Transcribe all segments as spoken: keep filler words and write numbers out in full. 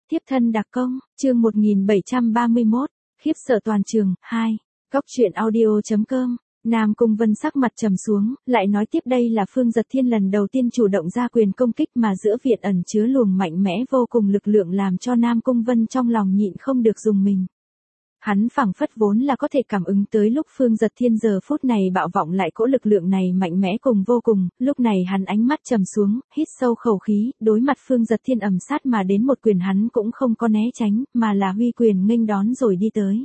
Tiếp thân đặc công, chương một nghìn bảy trăm ba mươi mốt, khiếp sợ toàn trường, hai. Góc truyện audio chấm com. Nam Cung Vân sắc mặt trầm xuống, lại nói tiếp đây là Phương Giật Thiên lần đầu tiên chủ động ra quyền công kích mà giữa viện ẩn chứa luồng mạnh mẽ vô cùng lực lượng làm cho Nam Cung Vân trong lòng nhịn không được dùng mình. Hắn phảng phất vốn là có thể cảm ứng tới lúc Phương Giật Thiên giờ phút này bạo vọng lại cỗ lực lượng này mạnh mẽ cùng vô cùng, lúc này hắn ánh mắt trầm xuống, hít sâu khẩu khí, đối mặt Phương Giật Thiên ầm sát mà đến một quyền hắn cũng không có né tránh, mà là huy quyền nghênh đón rồi đi tới.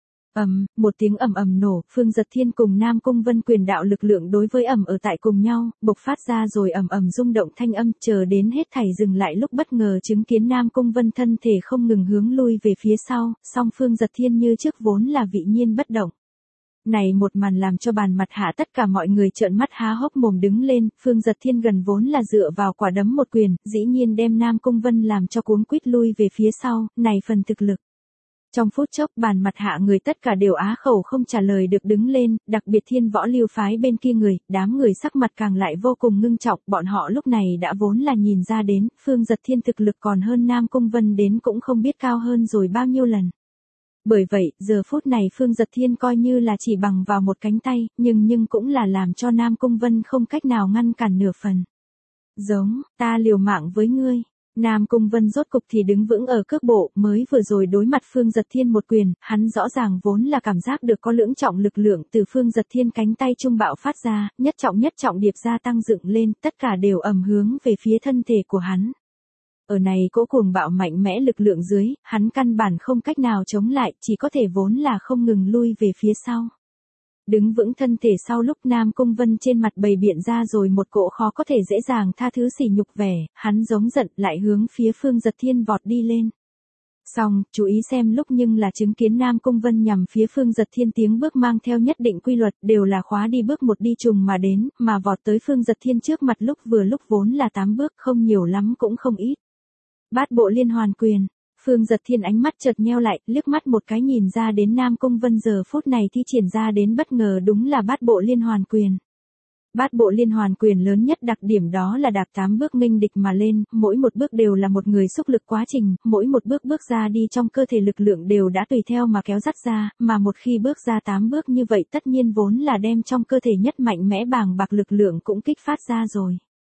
Ầm, một tiếng ầm ầm nổ, Phương Giật Thiên cùng Nam Cung Vân quyền đạo lực lượng đối với ầm ở tại cùng nhau, bộc phát ra rồi ầm ầm rung động thanh âm, chờ đến hết thảy dừng lại lúc bất ngờ chứng kiến Nam Cung Vân thân thể không ngừng hướng lui về phía sau, song Phương Giật Thiên như trước vốn là vị nhiên bất động. Này một màn làm cho bàn mặt hạ tất cả mọi người trợn mắt há hốc mồm đứng lên, Phương Giật Thiên gần vốn là dựa vào quả đấm một quyền, dĩ nhiên đem Nam Cung Vân làm cho cuống quýt lui về phía sau, này phần thực lực. Trong phút chốc bàn mặt hạ người tất cả đều á khẩu không trả lời được đứng lên, đặc biệt Thiên Võ Lưu phái bên kia người, đám người sắc mặt càng lại vô cùng ngưng trọng, bọn họ lúc này đã vốn là nhìn ra đến, Phương Giật Thiên thực lực còn hơn Nam Cung Vân đến cũng không biết cao hơn rồi bao nhiêu lần. Bởi vậy, giờ phút này Phương Giật Thiên coi như là chỉ bằng vào một cánh tay, nhưng nhưng cũng là làm cho Nam Cung Vân không cách nào ngăn cản nửa phần. Giống, ta liều mạng với ngươi. Nam Cung Vân rốt cục thì đứng vững ở cước bộ, mới vừa rồi đối mặt Phương Giật Thiên một quyền, hắn rõ ràng vốn là cảm giác được có lưỡng trọng lực lượng từ Phương Giật Thiên cánh tay trung bạo phát ra, nhất trọng nhất trọng điệp ra tăng dựng lên, tất cả đều ầm hướng về phía thân thể của hắn. Ở này cỗ cuồng bạo mạnh mẽ lực lượng dưới, hắn căn bản không cách nào chống lại, chỉ có thể vốn là không ngừng lui về phía sau. Đứng vững thân thể sau lúc Nam Cung Vân trên mặt bày biện ra rồi một cỗ khó có thể dễ dàng tha thứ sỉ nhục vẻ, hắn giống giận lại hướng phía Phương Giật Thiên vọt đi lên. Xong, chú ý xem lúc nhưng là chứng kiến Nam Cung Vân nhằm phía Phương Giật Thiên tiếng bước mang theo nhất định quy luật đều là khóa đi bước một đi trùng mà đến, mà vọt tới Phương Giật Thiên trước mặt lúc vừa lúc vốn là tám bước không nhiều lắm cũng không ít. Bát bộ liên hoàn quyền. Phương Giật Thiên ánh mắt chợt nheo lại, liếc mắt một cái nhìn ra đến Nam Cung Vân giờ phút này thi triển ra đến bất ngờ đúng là bát bộ liên hoàn quyền. Bát bộ liên hoàn quyền lớn nhất đặc điểm đó là đạp tám bước nghênh địch mà lên, mỗi một bước đều là một người xúc lực quá trình, mỗi một bước bước ra đi trong cơ thể lực lượng đều đã tùy theo mà kéo dắt ra, mà một khi bước ra tám bước như vậy tất nhiên vốn là đem trong cơ thể nhất mạnh mẽ bàng bạc lực lượng cũng kích phát ra rồi.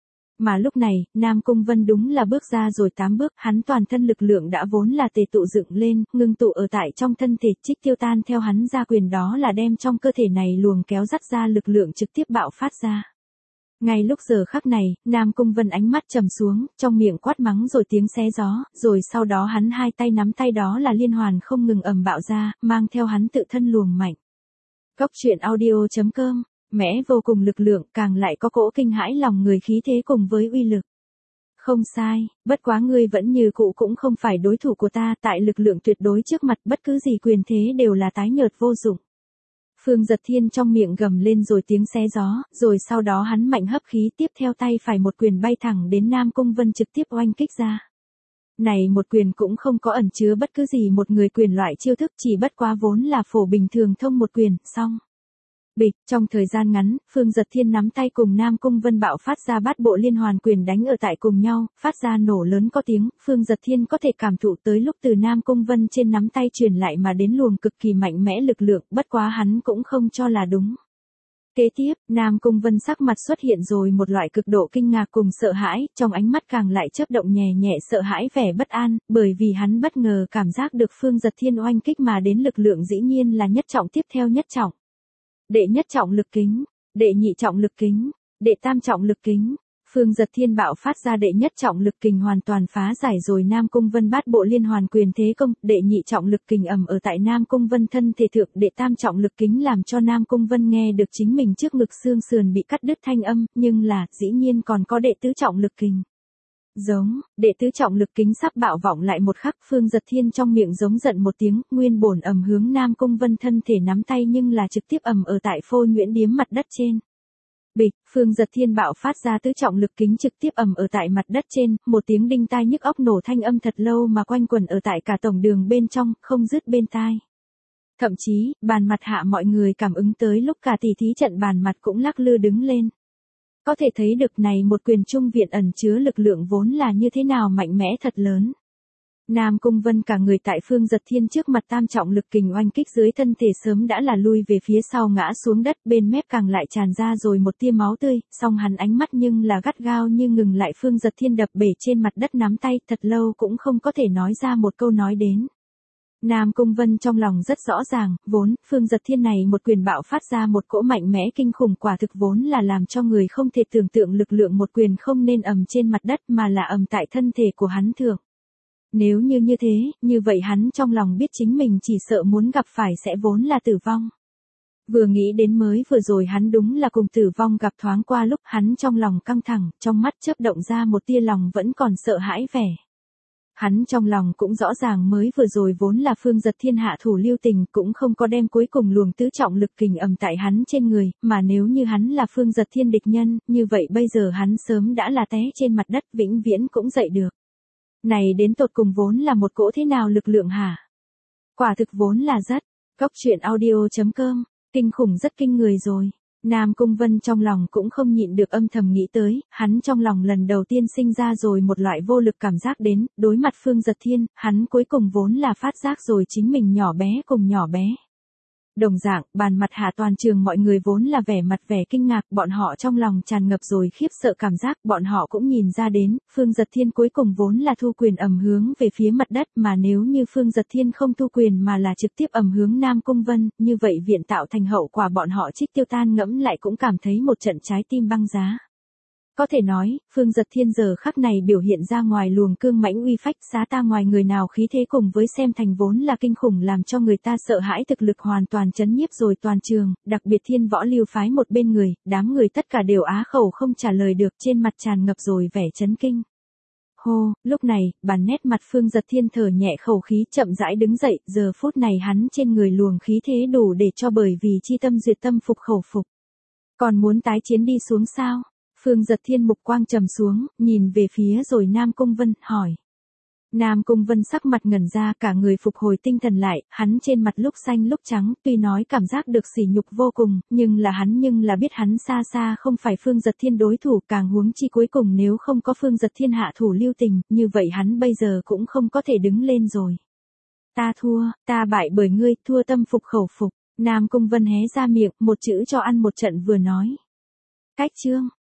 Mà lúc này, Nam Cung Vân đúng là bước ra rồi tám bước, hắn toàn thân lực lượng đã vốn là tề tụ dựng lên, ngưng tụ ở tại trong thân thể, trích tiêu tan theo hắn ra quyền đó là đem trong cơ thể này luồng kéo dắt ra lực lượng trực tiếp bạo phát ra. Ngay lúc giờ khắc này, Nam Cung Vân ánh mắt trầm xuống, trong miệng quát mắng rồi tiếng xé gió, rồi sau đó hắn hai tay nắm tay đó là liên hoàn không ngừng ầm bạo ra, mang theo hắn tự thân luồng mạnh. Góc truyện audio chấm com. Mẽ vô cùng lực lượng càng lại có cỗ kinh hãi lòng người khí thế cùng với uy lực. Không sai, bất quá ngươi vẫn như cũ cũng không phải đối thủ của ta, tại lực lượng tuyệt đối trước mặt bất cứ gì quyền thế đều là tái nhợt vô dụng. Phương Giật Thiên trong miệng gầm lên rồi tiếng xé gió, rồi sau đó hắn mạnh hấp khí tiếp theo tay phải một quyền bay thẳng đến Nam Cung Vân trực tiếp oanh kích ra. Này một quyền cũng không có ẩn chứa bất cứ gì một người quyền loại chiêu thức, chỉ bất quá vốn là phổ bình thường thông một quyền, xong. Bịch, trong thời gian ngắn, Phương Giật Thiên nắm tay cùng Nam Cung Vân bạo phát ra bát bộ liên hoàn quyền đánh ở tại cùng nhau, phát ra nổ lớn có tiếng, Phương Giật Thiên có thể cảm thụ tới lúc từ Nam Cung Vân trên nắm tay truyền lại mà đến luồng cực kỳ mạnh mẽ lực lượng, bất quá hắn cũng không cho là đúng. Kế tiếp, Nam Cung Vân sắc mặt xuất hiện rồi một loại cực độ kinh ngạc cùng sợ hãi, trong ánh mắt càng lại chớp động nhẹ nhẹ sợ hãi vẻ bất an, bởi vì hắn bất ngờ cảm giác được Phương Giật Thiên oanh kích mà đến lực lượng dĩ nhiên là nhất trọng tiếp theo nhất trọng. Đệ nhất trọng lực kính, đệ nhị trọng lực kính, đệ tam trọng lực kính. Phương Giật Thiên bạo phát ra đệ nhất trọng lực kình hoàn toàn phá giải rồi Nam Cung Vân bát bộ liên hoàn quyền thế công, đệ nhị trọng lực kình ầm ở tại Nam Cung Vân thân thể thượng, đệ tam trọng lực kính làm cho Nam Cung Vân nghe được chính mình trước ngực xương sườn bị cắt đứt thanh âm, nhưng là, dĩ nhiên còn có đệ tứ trọng lực kình. Giống, đệ tứ trọng lực kính sắp bạo vọng lại một khắc, Phương Giật Thiên trong miệng giống giận một tiếng, nguyên bổn ầm hướng Nam Cung Vân thân thể nắm tay nhưng là trực tiếp ầm ở tại phôi nhuyễn điếm mặt đất trên. Bịch, Phương Giật Thiên bạo phát ra tứ trọng lực kính trực tiếp ầm ở tại mặt đất trên, một tiếng đinh tai nhức óc nổ thanh âm thật lâu mà quanh quẩn ở tại cả tổng đường bên trong, không dứt bên tai. Thậm chí, bàn mặt hạ mọi người cảm ứng tới lúc cả tỷ thí trận bàn mặt cũng lắc lư đứng lên. Có thể thấy được này một quyền trung viện ẩn chứa lực lượng vốn là như thế nào mạnh mẽ thật lớn. Nam Cung Vân cả người tại Phương Giật Thiên trước mặt tam trọng lực kình oanh kích dưới thân thể sớm đã là lui về phía sau ngã xuống đất, bên mép càng lại tràn ra rồi một tia máu tươi, song hắn ánh mắt nhưng là gắt gao như ngừng lại Phương Giật Thiên đập bể trên mặt đất nắm tay, thật lâu cũng không có thể nói ra một câu nói đến. Nam Cung Vân trong lòng rất rõ ràng, vốn, Phương Giật Thiên này một quyền bạo phát ra một cỗ mạnh mẽ kinh khủng, quả thực vốn là làm cho người không thể tưởng tượng lực lượng một quyền không nên ầm trên mặt đất mà là ầm tại thân thể của hắn thượng. Nếu như như thế, như vậy hắn trong lòng biết chính mình chỉ sợ muốn gặp phải sẽ vốn là tử vong. Vừa nghĩ đến mới vừa rồi hắn đúng là cùng tử vong gặp thoáng qua lúc hắn trong lòng căng thẳng, trong mắt chớp động ra một tia lòng vẫn còn sợ hãi vẻ. Hắn trong lòng cũng rõ ràng mới vừa rồi vốn là Phương Giật Thiên hạ thủ lưu tình, cũng không có đem cuối cùng luồng tứ trọng lực kình ầm tại hắn trên người, mà nếu như hắn là Phương Giật Thiên địch nhân, như vậy bây giờ hắn sớm đã là té trên mặt đất vĩnh viễn cũng dậy được. Này đến tột cùng vốn là một cỗ thế nào lực lượng hả? Quả thực vốn là rất. Góc truyện audio chấm com, kinh khủng rất kinh người rồi. Nam Cung Vân trong lòng cũng không nhịn được âm thầm nghĩ tới, hắn trong lòng lần đầu tiên sinh ra rồi một loại vô lực cảm giác đến, đối mặt Phương Giật Thiên, hắn cuối cùng vốn là phát giác rồi chính mình nhỏ bé cùng nhỏ bé. Đồng dạng, bàn mặt hạ toàn trường mọi người vốn là vẻ mặt vẻ kinh ngạc, bọn họ trong lòng tràn ngập rồi khiếp sợ cảm giác, bọn họ cũng nhìn ra đến, Phương Giật Thiên cuối cùng vốn là thu quyền ầm hướng về phía mặt đất, mà nếu như Phương Giật Thiên không thu quyền mà là trực tiếp ầm hướng Nam Cung Vân, như vậy viện tạo thành hậu quả bọn họ trích tiêu tan ngẫm lại cũng cảm thấy một trận trái tim băng giá. Có thể nói, Phương Giật Thiên giờ khắc này biểu hiện ra ngoài luồng cương mãnh uy phách, xá ta ngoài người nào khí thế cùng với xem thành vốn là kinh khủng làm cho người ta sợ hãi, thực lực hoàn toàn chấn nhiếp rồi toàn trường, đặc biệt Thiên Võ Lưu phái một bên người, đám người tất cả đều á khẩu không trả lời được, trên mặt tràn ngập rồi vẻ chấn kinh. Hô, lúc này, bàn nét mặt Phương Giật Thiên thở nhẹ khẩu khí, chậm rãi đứng dậy, giờ phút này hắn trên người luồng khí thế đủ để cho bởi vì chi tâm duyệt tâm phục khẩu phục. Còn muốn tái chiến đi xuống sao? Phương Giật Thiên mục quang trầm xuống, nhìn về phía rồi Nam Cung Vân, hỏi. Nam Cung Vân sắc mặt ngẩn ra, cả người phục hồi tinh thần lại, hắn trên mặt lúc xanh lúc trắng, tuy nói cảm giác được sỉ nhục vô cùng, nhưng là hắn nhưng là biết hắn xa xa không phải Phương Giật Thiên đối thủ, càng huống chi cuối cùng nếu không có Phương Giật Thiên hạ thủ lưu tình, như vậy hắn bây giờ cũng không có thể đứng lên rồi. Ta thua, ta bại bởi ngươi, thua tâm phục khẩu phục. Nam Cung Vân hé ra miệng, một chữ cho ăn một trận vừa nói. Cách chương.